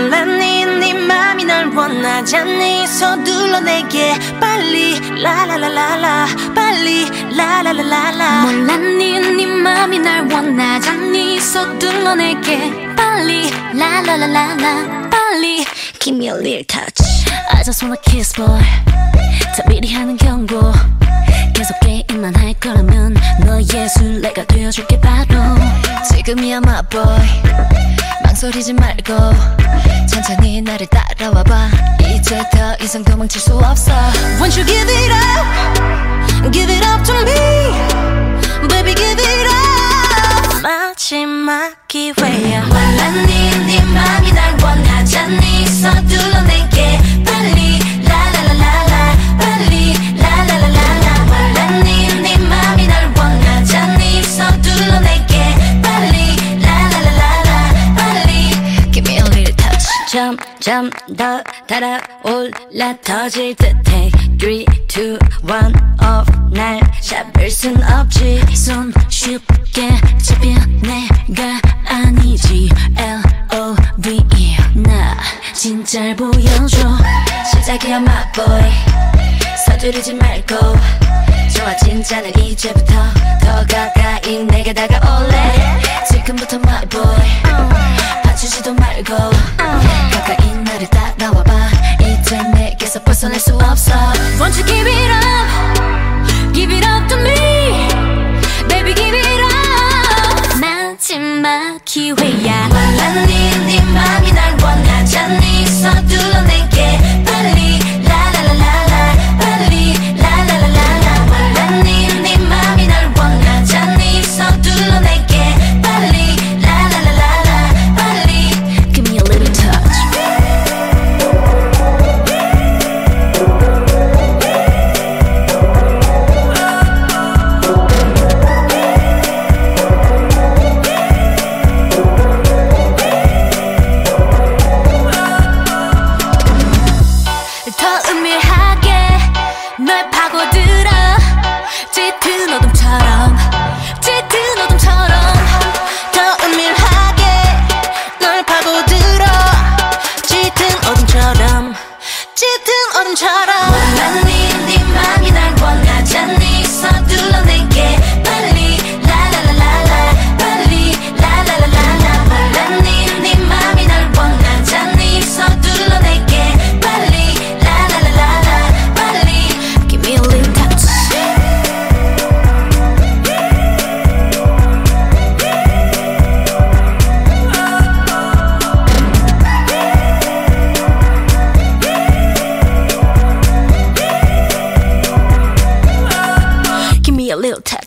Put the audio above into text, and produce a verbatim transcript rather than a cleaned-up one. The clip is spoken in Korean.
몰랐니 네 맘이 날 원하지 않니 서둘러 내게 빨리 라라라라라 빨리 라라라라라 몰랐니 네 맘이 날 원하지 않니 서둘러 내게 빨리 라라라라라 빨리 Give me a little touch I just wanna kiss boy 다 미리 하는 경고 계속 게임만 할 거라면 너의 술래가 되어줄게 바로 지금이야 my boy 망설이지 말고 천천히 나를 따라와봐 이제 더 이상 도망칠 수 없어 Won't you give it up Give it up to me Baby give it up 마지막 기회야 몰랐니 네 맘이 날 원하지 않니 서둘러 내게 빨리 라라라라라 빨리 라라라라라 몰랐니 네 맘이 날 원하지 않니 서둘러 내게 빨리 라라라라라 빨리 Give me a little touch 점점 더 달아올라 터질 듯해 three, two, one off 날 잡을 순 없지 손 쉽게 잡혀 내가 아니지 L O V E 나 진짜를 보여줘 시작이야 my boy 서두르지 말고 좋아 진짜는 이제부터 더 가까이 내게 다가올래 지금부터 my boy 봐주지도 말고 가까이 나를 따라와봐 이제 내게서 벗어날 수 없어 Won't you give it up Give it up to me Baby give it up 마지막 기회야 몰랐니 네 맘이 날 원하지 않니 서둘러 내게 빨리 라라라라라 빨리 라라라라라 몰랐니 네 맘이 날 원하지 않니 서둘러 내게 빨리 라라라라라 빨리 Give me a little touch 더 은밀하게 널 파고들어 짙은 어둠처럼 짙은 어둠처럼 더 은밀하게 널 파고들어 짙은 어둠처럼 짙은 어둠처럼 몰랐니 네 맘이 날 원하지 않니 서둘러 내게 빨리 라라라라라 빨리 라라라라라 몰랐니 네 맘이 날 원하지 않니 서둘러 내게 빨리 라라라라라 빨리 Give me a little touch Give me a little touch